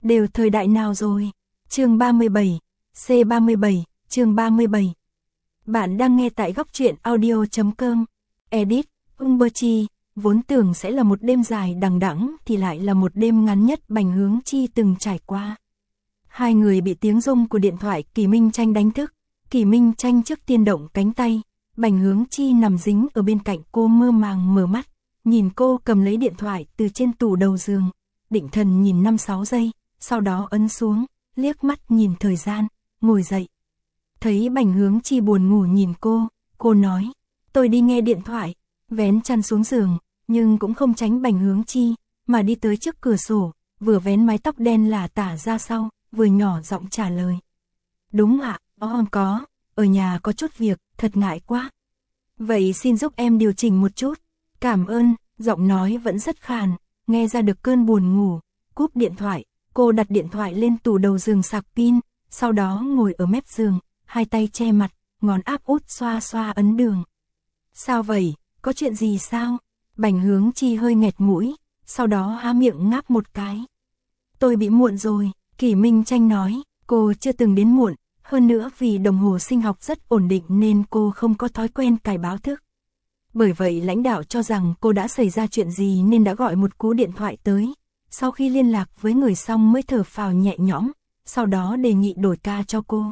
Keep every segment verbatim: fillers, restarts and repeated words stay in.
đều thời đại nào rồi? Chương ba mươi bảy, C ba mươi bảy, chương ba mươi bảy. Bạn đang nghe tại góc truyện audio chấm com. Edit, Umberchi, vốn tưởng sẽ là một đêm dài đằng đẵng thì lại là một đêm ngắn nhất Bành Hướng Chi từng trải qua. Hai người bị tiếng rung của điện thoại Kỳ Minh Tranh đánh thức. Kỳ Minh Tranh trước tiên động cánh tay, Bành Hướng Chi nằm dính ở bên cạnh cô mơ màng mở mắt, nhìn cô cầm lấy điện thoại từ trên tủ đầu giường, định thần nhìn năm sáu giây, sau đó ấn xuống, liếc mắt nhìn thời gian, ngồi dậy. Thấy Bành Hướng Chi buồn ngủ nhìn cô, cô nói, tôi đi nghe điện thoại, vén chăn xuống giường, nhưng cũng không tránh Bành Hướng Chi, mà đi tới trước cửa sổ, vừa vén mái tóc đen lả tả ra sau, vừa nhỏ giọng trả lời. Đúng ạ, có không có, ở nhà có chút việc, thật ngại quá. Vậy xin giúp em điều chỉnh một chút. Cảm ơn, giọng nói vẫn rất khàn, nghe ra được cơn buồn ngủ. Cúp điện thoại, cô đặt điện thoại lên tủ đầu giường sạc pin, sau đó ngồi ở mép giường, hai tay che mặt, ngón áp út xoa xoa ấn đường. Sao vậy, có chuyện gì sao? Bành Hướng Chi hơi nghẹt mũi, sau đó há miệng ngáp một cái. Tôi bị muộn rồi, Kỳ Minh Tranh nói, cô chưa từng đến muộn, hơn nữa vì đồng hồ sinh học rất ổn định nên cô không có thói quen cài báo thức. Bởi vậy lãnh đạo cho rằng cô đã xảy ra chuyện gì nên đã gọi một cú điện thoại tới. Sau khi liên lạc với người xong mới thở phào nhẹ nhõm, sau đó đề nghị đổi ca cho cô.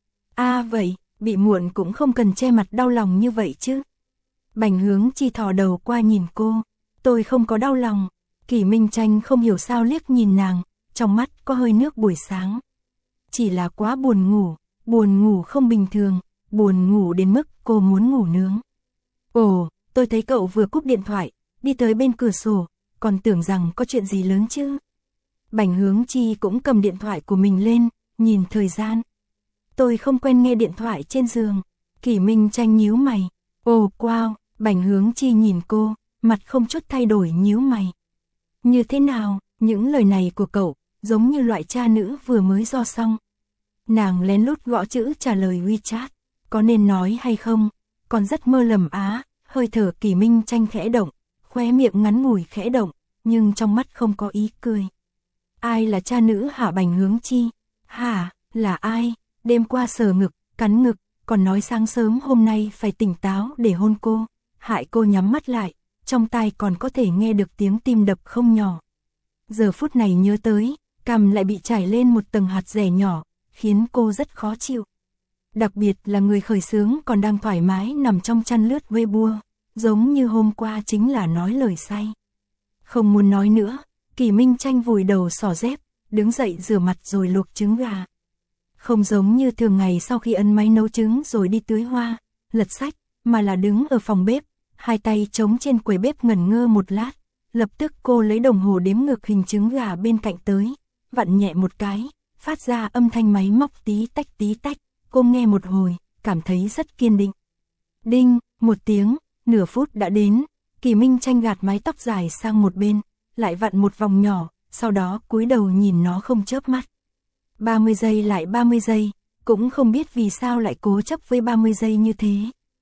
À vậy, bị muộn cũng không cần che mặt đau lòng như vậy chứ. Bành Hướng Chi thò đầu qua nhìn cô, tôi không có đau lòng. Kỳ Minh Tranh không hiểu sao liếc nhìn nàng, trong mắt có hơi nước buổi sáng. Chỉ là quá buồn ngủ, buồn ngủ không bình thường, buồn ngủ đến mức cô muốn ngủ nướng. Ồ, tôi thấy cậu vừa cúp điện thoại, đi tới bên cửa sổ, còn tưởng rằng có chuyện gì lớn chứ. Bành Hướng Chi cũng cầm điện thoại của mình lên, nhìn thời gian. Tôi không quen nghe điện thoại trên giường. Kỳ Minh Tranh nhíu mày. Ồ wow, Bành Hướng Chi nhìn cô, mặt không chút thay đổi nhíu mày. Như thế nào, những lời này của cậu, giống như loại cha nữ vừa mới do xong. Nàng lén lút gõ chữ trả lời WeChat, có nên nói hay không, còn rất mơ lầm á, hơi thở Kỳ Minh Tranh khẽ động, khóe miệng ngắn ngủi khẽ động, nhưng trong mắt không có ý cười. Ai là cha nữ hả Bành Hướng Chi? Hả, là ai? Đêm qua sờ ngực, cắn ngực, còn nói sáng sớm hôm nay phải tỉnh táo để hôn cô, hại cô nhắm mắt lại, trong tai còn có thể nghe được tiếng tim đập không nhỏ. Giờ phút này nhớ tới, cằm lại bị trải lên một tầng hạt dẻ nhỏ, khiến cô rất khó chịu. Đặc biệt là người khởi xướng còn đang thoải mái nằm trong chăn lướt Weibo, giống như hôm qua chính là nói lời say. Không muốn nói nữa, Kỳ Minh Tranh vùi đầu xỏ dép, đứng dậy rửa mặt rồi luộc trứng gà. Không giống như thường ngày sau khi ấn máy nấu trứng rồi đi tưới hoa, lật sách, mà là đứng ở phòng bếp, hai tay chống trên quầy bếp ngẩn ngơ một lát, lập tức cô lấy đồng hồ đếm ngược hình trứng gà bên cạnh tới, vặn nhẹ một cái, phát ra âm thanh máy móc tí tách tí tách, cô nghe một hồi, cảm thấy rất kiên định. Đinh, một tiếng, nửa phút đã đến, Kỳ Minh Tranh gạt mái tóc dài sang một bên, lại vặn một vòng nhỏ, sau đó cúi đầu nhìn nó không chớp mắt. ba mươi giây lại ba mươi giây, cũng không biết vì sao lại cố chấp với ba mươi giây như thế.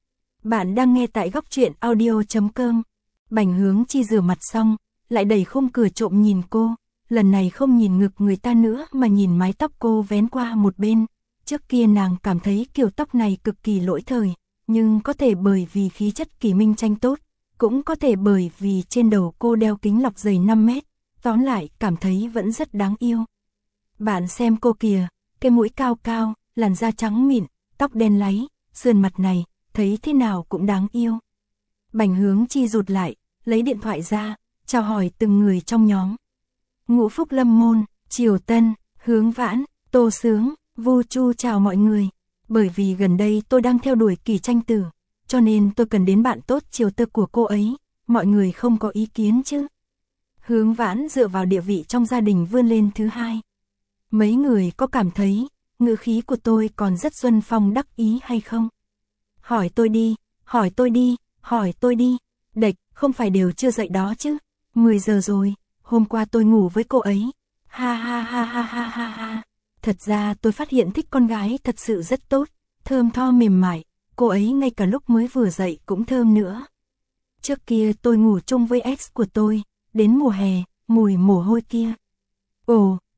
Bạn đang nghe tại góc truyện audio chấm com. Bành Hướng Chi rửa mặt xong, lại đẩy khung cửa trộm nhìn cô, lần này không nhìn ngực người ta nữa mà nhìn mái tóc cô vén qua một bên. Trước kia nàng cảm thấy kiểu tóc này cực kỳ lỗi thời, nhưng có thể bởi vì khí chất Kỳ Minh Tranh tốt, cũng có thể bởi vì trên đầu cô đeo kính lọc dày năm mét, tóm lại cảm thấy vẫn rất đáng yêu. Bạn xem cô kìa, cái mũi cao cao, làn da trắng mịn, tóc đen láy, sườn mặt này, thấy thế nào cũng đáng yêu. Bành Hướng Chi rụt lại, lấy điện thoại ra, chào hỏi từng người trong nhóm. Ngũ Phúc Lâm Môn, Triều Tân, Hướng Vãn, Tô Sướng, Vu Chu chào mọi người. Bởi vì gần đây tôi đang theo đuổi Kỳ Tranh Tử, cho nên tôi cần đến bạn tốt Triều Tơ của cô ấy, mọi người không có ý kiến chứ. Hướng Vãn dựa vào địa vị trong gia đình vươn lên thứ hai. Mấy người có cảm thấy, ngữ khí của tôi còn rất xuân phong đắc ý hay không? Hỏi tôi đi, hỏi tôi đi, hỏi tôi đi. Đệch, không phải đều chưa dậy đó chứ. mười giờ rồi, hôm qua tôi ngủ với cô ấy. Ha ha ha ha ha ha ha. Thật ra tôi phát hiện thích con gái thật sự rất tốt, thơm tho mềm mại, cô ấy ngay cả lúc mới vừa dậy cũng thơm nữa. Trước kia tôi ngủ chung với ex của tôi, đến mùa hè, mùi mồ hôi kia. Ồ,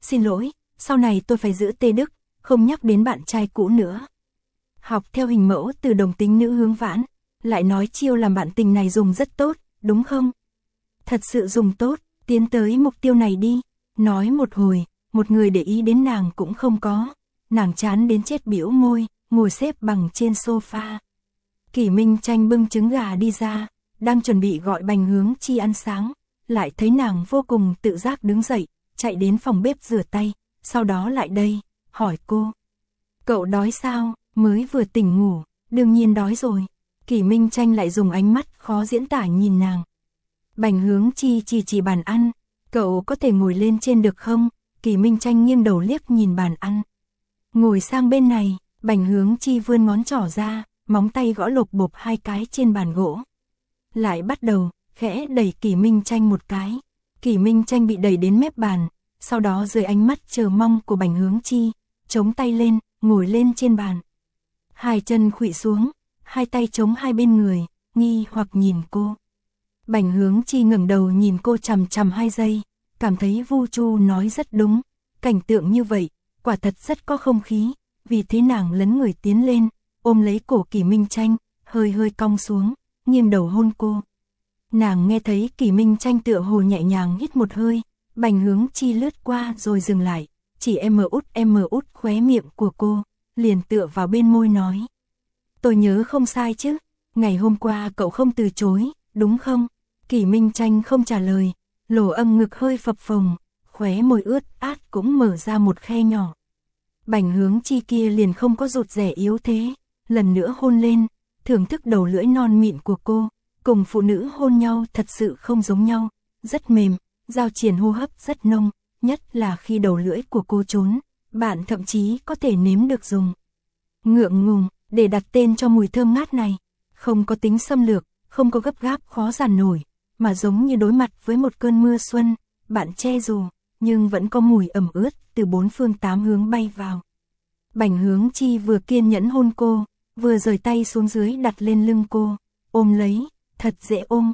xin lỗi, sau này tôi phải giữ tê đức, không nhắc đến bạn trai cũ nữa. Học theo hình mẫu từ đồng tính nữ hướng vãn, lại nói chiêu làm bạn tình này dùng rất tốt, đúng không? Thật sự dùng tốt, tiến tới mục tiêu này đi. Nói một hồi, một người để ý đến nàng cũng không có. Nàng chán đến chết bĩu môi, ngồi xếp bằng trên sofa. Kỷ Minh Tranh bưng trứng gà đi ra, đang chuẩn bị gọi Bành Hướng Chi ăn sáng, lại thấy nàng vô cùng tự giác đứng dậy, chạy đến phòng bếp rửa tay, sau đó lại đây, hỏi cô. Cậu đói sao, mới vừa tỉnh ngủ, đương nhiên đói rồi. Kỷ Minh Tranh lại dùng ánh mắt khó diễn tả nhìn nàng. Bành Hướng Chi chỉ chỉ bàn ăn, cậu có thể ngồi lên trên được không? Kỷ Minh Tranh nghiêng đầu liếc nhìn bàn ăn. Ngồi sang bên này, Bành Hướng Chi vươn ngón trỏ ra, móng tay gõ lộp bộp hai cái trên bàn gỗ. Lại bắt đầu, khẽ đẩy Kỷ Minh Tranh một cái. Kỷ Minh Tranh bị đẩy đến mép bàn, sau đó dưới ánh mắt chờ mong của Bành Hướng Chi, chống tay lên, ngồi lên trên bàn. Hai chân khuỵu xuống, hai tay chống hai bên người, nghi hoặc nhìn cô. Bành Hướng Chi ngẩng đầu nhìn cô chằm chằm hai giây, cảm thấy Vu Chu nói rất đúng, cảnh tượng như vậy, quả thật rất có không khí, vì thế nàng lấn người tiến lên, ôm lấy cổ Kỷ Minh Tranh, hơi hơi cong xuống, nghiêng đầu hôn cô. Nàng nghe thấy Kỷ Minh Tranh tựa hồ nhẹ nhàng hít một hơi, Bành Hướng Chi lướt qua rồi dừng lại, chỉ em út em út khóe miệng của cô, liền tựa vào bên môi nói. Tôi nhớ không sai chứ, ngày hôm qua cậu không từ chối, đúng không? Kỷ Minh Tranh không trả lời, lỗ âm ngực hơi phập phồng, khóe môi ướt át cũng mở ra một khe nhỏ. Bành Hướng Chi kia liền không có rụt rẻ yếu thế, lần nữa hôn lên, thưởng thức đầu lưỡi non mịn của cô, cùng phụ nữ hôn nhau thật sự không giống nhau, rất mềm, giao triển hô hấp rất nông, nhất là khi đầu lưỡi của cô trốn, bạn thậm chí có thể nếm được dùng. Ngượng ngùng, để đặt tên cho mùi thơm ngát này, không có tính xâm lược, không có gấp gáp khó giản nổi, mà giống như đối mặt với một cơn mưa xuân, bạn che dù, nhưng vẫn có mùi ẩm ướt từ bốn phương tám hướng bay vào. Bành Hướng Chi vừa kiên nhẫn hôn cô, vừa rời tay xuống dưới đặt lên lưng cô, ôm lấy, thật dễ ôm.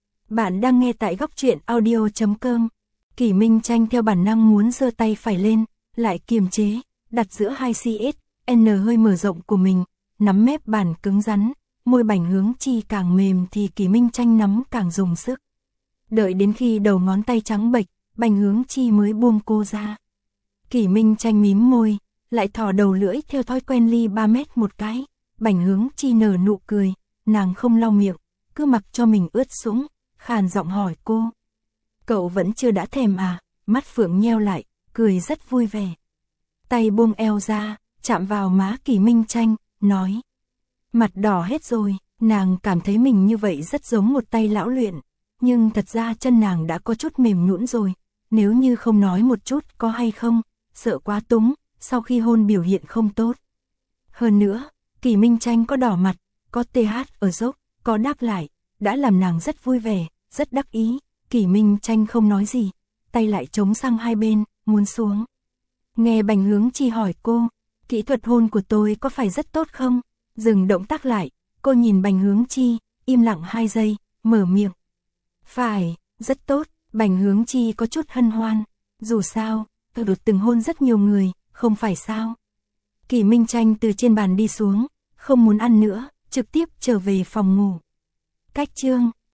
Bạn đang nghe tại góc truyện audio chấm com. Kỷ Minh Tranh theo bản năng muốn giơ tay phải lên, lại kiềm chế, đặt giữa hai xê ét en hơi mở rộng của mình, nắm mép bàn cứng rắn, môi Bành Hướng Chi càng mềm thì Kỷ Minh Tranh nắm càng dùng sức. Đợi đến khi đầu ngón tay trắng bệch, Bành Hướng Chi mới buông cô ra. Kỷ Minh Tranh mím môi, lại thò đầu lưỡi theo thói quen ly ba mét một cái. Bành Hướng Chi nở nụ cười, nàng không lau miệng, cứ mặc cho mình ướt sũng, khàn giọng hỏi cô. Cậu vẫn chưa đã thèm à? Mắt phượng nheo lại, cười rất vui vẻ. Tay buông eo ra, chạm vào má Kỷ Minh Tranh, nói. Mặt đỏ hết rồi, nàng cảm thấy mình như vậy rất giống một tay lão luyện, nhưng thật ra chân nàng đã có chút mềm nhũn rồi, nếu như không nói một chút có hay không, sợ quá túng, sau khi hôn biểu hiện không tốt. Hơn nữa, Kỷ Minh Tranh có đỏ mặt, có tê hát ở dốc, có đáp lại, đã làm nàng rất vui vẻ, rất đắc ý. Kỷ Minh Tranh không nói gì, tay lại chống sang hai bên, muốn xuống. Nghe Bành Hướng Chi hỏi cô, kỹ thuật hôn của tôi có phải rất tốt không? Dừng động tác lại, cô nhìn Bành Hướng Chi, im lặng hai giây, mở miệng. Phải, rất tốt. Bành Hướng Chi có chút hân hoan, dù sao, tôi được từng hôn rất nhiều người, không phải sao? Kỷ Minh Tranh từ trên bàn đi xuống, không muốn ăn nữa, trực tiếp trở về phòng ngủ. Cách chương